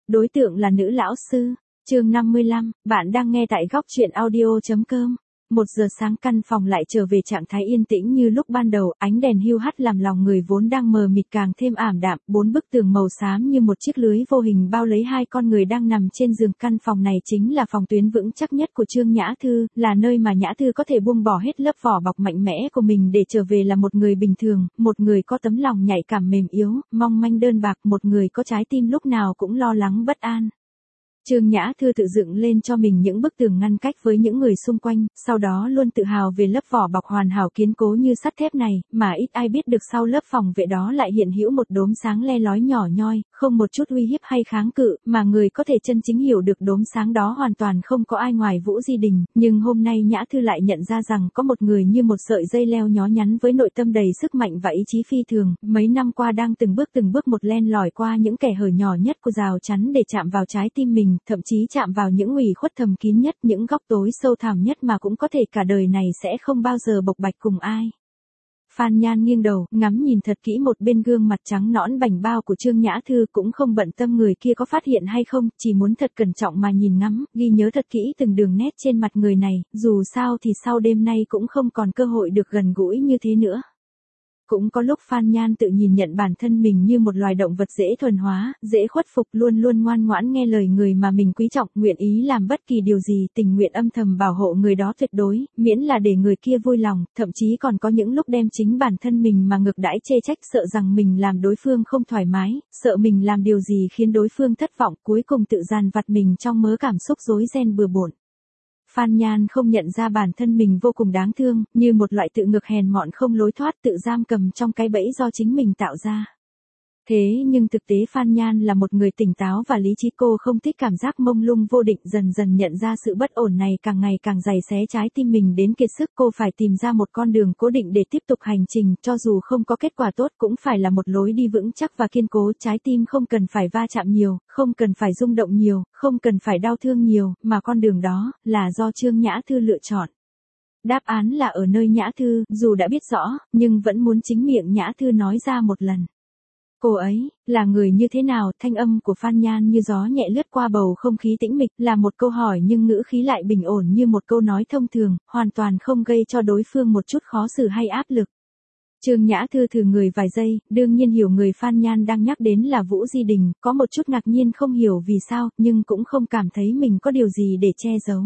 đối tượng là nữ lão sư. Chương 55, bạn đang nghe tại góc truyện audio.com. 1 giờ sáng căn phòng lại trở về trạng thái yên tĩnh như lúc ban đầu, ánh đèn hiu hắt làm lòng người vốn đang mờ mịt càng thêm ảm đạm, 4 bức tường màu xám như một chiếc lưới vô hình bao lấy hai con người đang nằm trên giường. Căn phòng này chính là phòng tuyến vững chắc nhất của Trương Nhã Thư, là nơi mà Nhã Thư có thể buông bỏ hết lớp vỏ bọc mạnh mẽ của mình để trở về là một người bình thường, một người có tấm lòng nhạy cảm mềm yếu, mong manh đơn bạc, một người có trái tim lúc nào cũng lo lắng bất an. Trương Nhã Thư tự dựng lên cho mình những bức tường ngăn cách với những người xung quanh, sau đó luôn tự hào về lớp vỏ bọc hoàn hảo kiên cố như sắt thép này, mà ít ai biết được sau lớp phòng vệ đó lại hiện hữu một đốm sáng le lói nhỏ nhoi, không một chút uy hiếp hay kháng cự, mà người có thể chân chính hiểu được đốm sáng đó hoàn toàn không có ai ngoài Vũ Di Đình. Nhưng hôm nay Nhã Thư lại nhận ra rằng có một người như một sợi dây leo nhó nhắn với nội tâm đầy sức mạnh và ý chí phi thường, mấy năm qua đang từng bước một len lỏi qua những kẻ hở nhỏ nhất của rào chắn để chạm vào trái tim mình, thậm chí chạm vào những ủy khuất thầm kín nhất, những góc tối sâu thẳm nhất mà cũng có thể cả đời này sẽ không bao giờ bộc bạch cùng ai. Phan Nhan nghiêng đầu, ngắm nhìn thật kỹ một bên gương mặt trắng nõn bảnh bao của Trương Nhã Thư, cũng không bận tâm người kia có phát hiện hay không, chỉ muốn thật cẩn trọng mà nhìn ngắm, ghi nhớ thật kỹ từng đường nét trên mặt người này, dù sao thì sau đêm nay cũng không còn cơ hội được gần gũi như thế nữa. Cũng có lúc Phan Nhan tự nhìn nhận bản thân mình như một loài động vật dễ thuần hóa, dễ khuất phục, luôn luôn ngoan ngoãn nghe lời người mà mình quý trọng, nguyện ý làm bất kỳ điều gì, tình nguyện âm thầm bảo hộ người đó tuyệt đối, miễn là để người kia vui lòng, thậm chí còn có những lúc đem chính bản thân mình mà ngược đãi chê trách, sợ rằng mình làm đối phương không thoải mái, sợ mình làm điều gì khiến đối phương thất vọng, cuối cùng tự dằn vặt mình trong mớ cảm xúc rối ren bừa bộn. Phan Nhan không nhận ra bản thân mình vô cùng đáng thương, như một loại tự ngược hèn mọn không lối thoát, tự giam cầm trong cái bẫy do chính mình tạo ra. Thế nhưng thực tế Phan Nhan là một người tỉnh táo và lý trí, cô không thích cảm giác mông lung vô định, dần dần nhận ra sự bất ổn này càng ngày càng giày xé trái tim mình đến kiệt sức, cô phải tìm ra một con đường cố định để tiếp tục hành trình, cho dù không có kết quả tốt cũng phải là một lối đi vững chắc và kiên cố, trái tim không cần phải va chạm nhiều, không cần phải rung động nhiều, không cần phải đau thương nhiều, mà con đường đó là do Trương Nhã Thư lựa chọn. Đáp án là ở nơi Nhã Thư, dù đã biết rõ, nhưng vẫn muốn chính miệng Nhã Thư nói ra một lần. Cô ấy, là người như thế nào? Thanh âm của Phan Nhan như gió nhẹ lướt qua bầu không khí tĩnh mịch, là một câu hỏi nhưng ngữ khí lại bình ổn như một câu nói thông thường, hoàn toàn không gây cho đối phương một chút khó xử hay áp lực. Trương Nhã Thư thử người vài giây, đương nhiên hiểu người Phan Nhan đang nhắc đến là Vũ Di Đình, có một chút ngạc nhiên không hiểu vì sao, nhưng cũng không cảm thấy mình có điều gì để che giấu.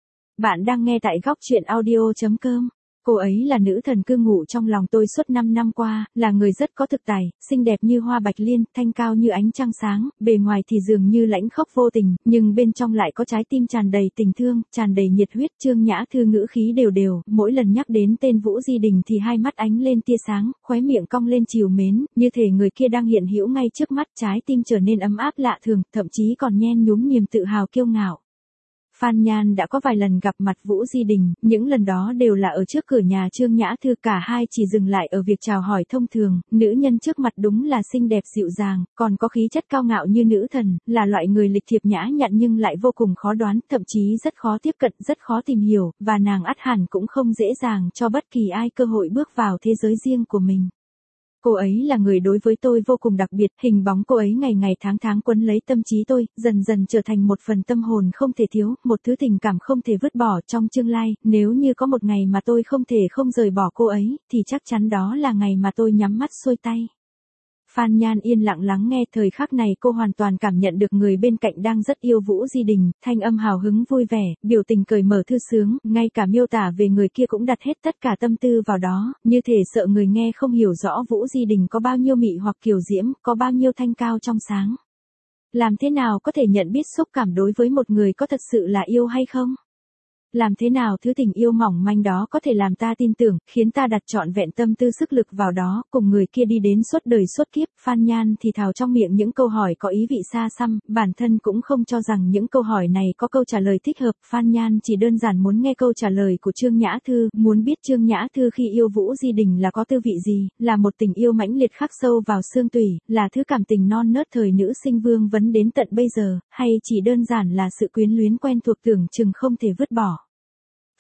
Bạn đang nghe tại góc truyện audio.com. Cô ấy là nữ thần cư ngụ trong lòng tôi suốt 5 năm qua, là người rất có thực tài, xinh đẹp như hoa bạch liên, thanh cao như ánh trăng sáng, bề ngoài thì dường như lãnh khốc vô tình, nhưng bên trong lại có trái tim tràn đầy tình thương, tràn đầy nhiệt huyết. Trương Nhã Thư ngữ khí đều đều, mỗi lần nhắc đến tên Vũ Di Đình thì hai mắt ánh lên tia sáng, khóe miệng cong lên trìu mến, như thể người kia đang hiện hữu ngay trước mắt, trái tim trở nên ấm áp lạ thường, thậm chí còn nhen nhúm niềm tự hào kiêu ngạo. Phan Nhan đã có vài lần gặp mặt Vũ Di Đình, những lần đó đều là ở trước cửa nhà Trương Nhã Thư, cả hai chỉ dừng lại ở việc chào hỏi thông thường, nữ nhân trước mặt đúng là xinh đẹp dịu dàng, còn có khí chất cao ngạo như nữ thần, là loại người lịch thiệp nhã nhặn nhưng lại vô cùng khó đoán, thậm chí rất khó tiếp cận, rất khó tìm hiểu, và nàng ắt hẳn cũng không dễ dàng cho bất kỳ ai cơ hội bước vào thế giới riêng của mình. Cô ấy là người đối với tôi vô cùng đặc biệt, hình bóng cô ấy ngày ngày tháng tháng quấn lấy tâm trí tôi, dần dần trở thành một phần tâm hồn không thể thiếu, một thứ tình cảm không thể vứt bỏ. Trong tương lai, nếu như có một ngày mà tôi không thể không rời bỏ cô ấy, thì chắc chắn đó là ngày mà tôi nhắm mắt xuôi tay. Phan Nhan yên lặng lắng nghe, thời khắc này cô hoàn toàn cảm nhận được người bên cạnh đang rất yêu Vũ Di Đình, thanh âm hào hứng vui vẻ, biểu tình cởi mở thư sướng, ngay cả miêu tả về người kia cũng đặt hết tất cả tâm tư vào đó, như thể sợ người nghe không hiểu rõ Vũ Di Đình có bao nhiêu mị hoặc kiều diễm, có bao nhiêu thanh cao trong sáng. Làm thế nào có thể nhận biết xúc cảm đối với một người có thật sự là yêu hay không? Làm thế nào thứ tình yêu mỏng manh đó có thể làm ta tin tưởng, khiến ta đặt trọn vẹn tâm tư sức lực vào đó, cùng người kia đi đến suốt đời suốt kiếp. Phan Nhan thì thào trong miệng những câu hỏi có ý vị xa xăm, bản thân cũng không cho rằng những câu hỏi này có câu trả lời thích hợp. Phan Nhan chỉ đơn giản muốn nghe câu trả lời của Trương Nhã Thư, muốn biết Trương Nhã Thư khi yêu Vũ Di Đình là có tư vị gì, là một tình yêu mãnh liệt khắc sâu vào xương tủy, là thứ cảm tình non nớt thời nữ sinh vương vấn đến tận bây giờ, hay chỉ đơn giản là sự quyến luyến quen thuộc tưởng chừng không thể vứt bỏ.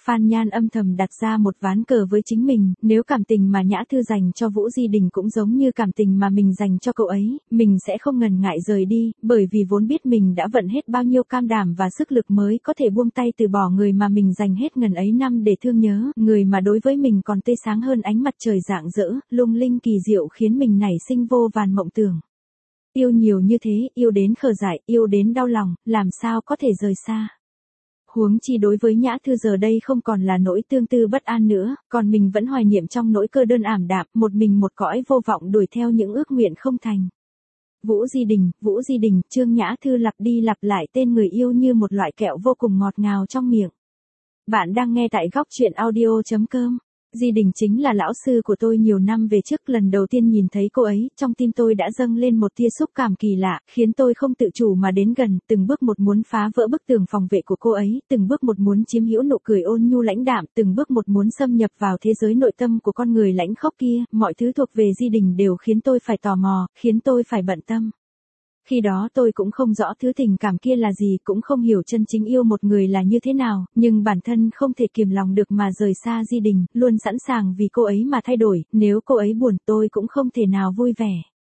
Phan Nhan âm thầm đặt ra một ván cờ với chính mình, nếu cảm tình mà Nhã Thư dành cho Vũ Di Đình cũng giống như cảm tình mà mình dành cho cậu ấy, mình sẽ không ngần ngại rời đi, bởi vì vốn biết mình đã vận hết bao nhiêu cam đảm và sức lực mới có thể buông tay từ bỏ người mà mình dành hết ngần ấy năm để thương nhớ, người mà đối với mình còn tươi sáng hơn ánh mặt trời rạng rỡ, lung linh kỳ diệu khiến mình nảy sinh vô vàn mộng tưởng. Yêu nhiều như thế, yêu đến khờ dại, yêu đến đau lòng, làm sao có thể rời xa. Huống chi đối với Nhã Thư giờ đây không còn là nỗi tương tư bất an nữa, còn mình vẫn hoài niệm trong nỗi cô đơn ảm đạm, một mình một cõi vô vọng đuổi theo những ước nguyện không thành. Vũ Di Đình, Trương Nhã Thư lặp đi lặp lại tên người yêu như một loại kẹo vô cùng ngọt ngào trong miệng. Bạn đang nghe tại góc truyện audio.com. Di Đình chính là lão sư của tôi nhiều năm về trước, lần đầu tiên nhìn thấy cô ấy, trong tim tôi đã dâng lên một tia xúc cảm kỳ lạ, khiến tôi không tự chủ mà đến gần, từng bước một muốn phá vỡ bức tường phòng vệ của cô ấy, từng bước một muốn chiếm hữu nụ cười ôn nhu lãnh đạm, từng bước một muốn xâm nhập vào thế giới nội tâm của con người lãnh khốc kia, mọi thứ thuộc về Di Đình đều khiến tôi phải tò mò, khiến tôi phải bận tâm. Khi đó tôi cũng không rõ thứ tình cảm kia là gì, cũng không hiểu chân chính yêu một người là như thế nào, nhưng bản thân không thể kiềm lòng được mà rời xa Di Đình, luôn sẵn sàng vì cô ấy mà thay đổi, nếu cô ấy buồn tôi cũng không thể nào vui vẻ.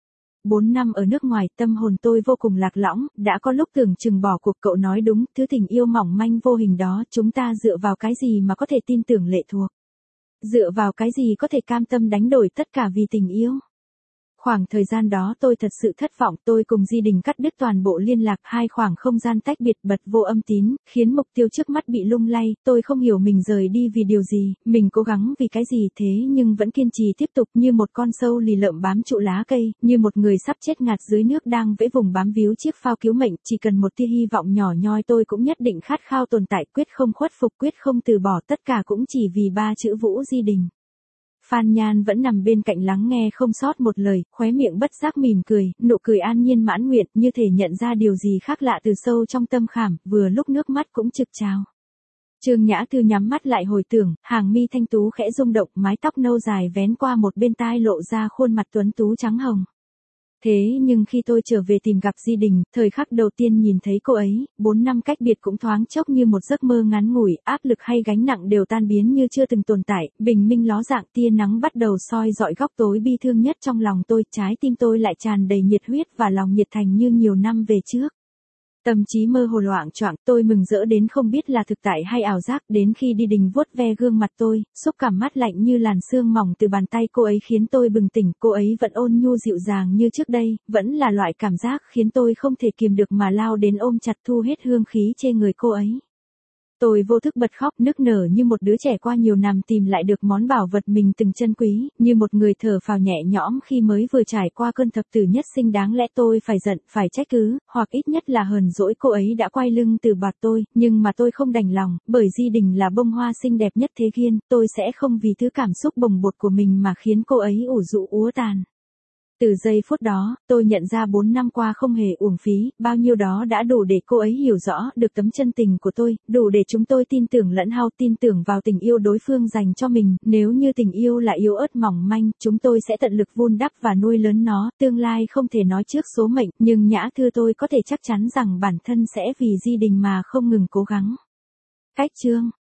4 năm ở nước ngoài, tâm hồn tôi vô cùng lạc lõng, đã có lúc tưởng chừng bỏ cuộc. Cậu nói đúng, thứ tình yêu mỏng manh vô hình đó, chúng ta dựa vào cái gì mà có thể tin tưởng lệ thuộc? Dựa vào cái gì có thể cam tâm đánh đổi tất cả vì tình yêu? Khoảng thời gian đó tôi thật sự thất vọng, tôi cùng Di Đình cắt đứt toàn bộ liên lạc, hai khoảng không gian tách biệt, bật vô âm tín, khiến mục tiêu trước mắt bị lung lay, tôi không hiểu mình rời đi vì điều gì, mình cố gắng vì cái gì thế nhưng vẫn kiên trì tiếp tục như một con sâu lì lợm bám trụ lá cây, như một người sắp chết ngạt dưới nước đang vẫy vùng bám víu chiếc phao cứu mệnh, chỉ cần một tia hy vọng nhỏ nhoi tôi cũng nhất định khát khao tồn tại, quyết không khuất phục, quyết không từ bỏ, tất cả cũng chỉ vì ba chữ Vũ Di Đình. Phan Nhan vẫn nằm bên cạnh lắng nghe không sót một lời, khóe miệng bất giác mỉm cười, nụ cười an nhiên mãn nguyện, như thể nhận ra điều gì khác lạ từ sâu trong tâm khảm, vừa lúc nước mắt cũng trực trào. Trương Nhã Thư nhắm mắt lại hồi tưởng, hàng mi thanh tú khẽ rung động, mái tóc nâu dài vén qua một bên tai lộ ra khuôn mặt tuấn tú trắng hồng. Thế nhưng khi tôi trở về tìm gặp Di Đình, thời khắc đầu tiên nhìn thấy cô ấy, 4 năm cách biệt cũng thoáng chốc như một giấc mơ ngắn ngủi, áp lực hay gánh nặng đều tan biến như chưa từng tồn tại, bình minh ló dạng, tia nắng bắt đầu soi dọi góc tối bi thương nhất trong lòng tôi, trái tim tôi lại tràn đầy nhiệt huyết và lòng nhiệt thành như nhiều năm về trước. Tâm trí mơ hồ loạng choạng, tôi mừng rỡ đến không biết là thực tại hay ảo giác, đến khi Di Đình vuốt ve gương mặt tôi, xúc cảm mát lạnh như làn sương mỏng từ bàn tay cô ấy khiến tôi bừng tỉnh, cô ấy vẫn ôn nhu dịu dàng như trước đây, vẫn là loại cảm giác khiến tôi không thể kiềm được mà lao đến ôm chặt thu hết hương khí trên người cô ấy. Tôi vô thức bật khóc, nức nở như một đứa trẻ qua nhiều năm tìm lại được món bảo vật mình từng trân quý, như một người thở phào nhẹ nhõm khi mới vừa trải qua cơn thập tử nhất sinh. Đáng lẽ tôi phải giận, phải trách cứ, hoặc ít nhất là hờn dỗi cô ấy đã quay lưng từ bỏ tôi, nhưng mà tôi không đành lòng, bởi Di Đình là bông hoa xinh đẹp nhất thế gian, tôi sẽ không vì thứ cảm xúc bồng bột của mình mà khiến cô ấy ủ rũ úa tàn. Từ giây phút đó, tôi nhận ra 4 năm qua không hề uổng phí, bao nhiêu đó đã đủ để cô ấy hiểu rõ được tấm chân tình của tôi, đủ để chúng tôi tin tưởng lẫn nhau, tin tưởng vào tình yêu đối phương dành cho mình, nếu như tình yêu là yếu ớt mỏng manh, chúng tôi sẽ tận lực vun đắp và nuôi lớn nó, tương lai không thể nói trước số mệnh, nhưng Nhã Thư tôi có thể chắc chắn rằng bản thân sẽ vì Di Đình mà không ngừng cố gắng. Cách chương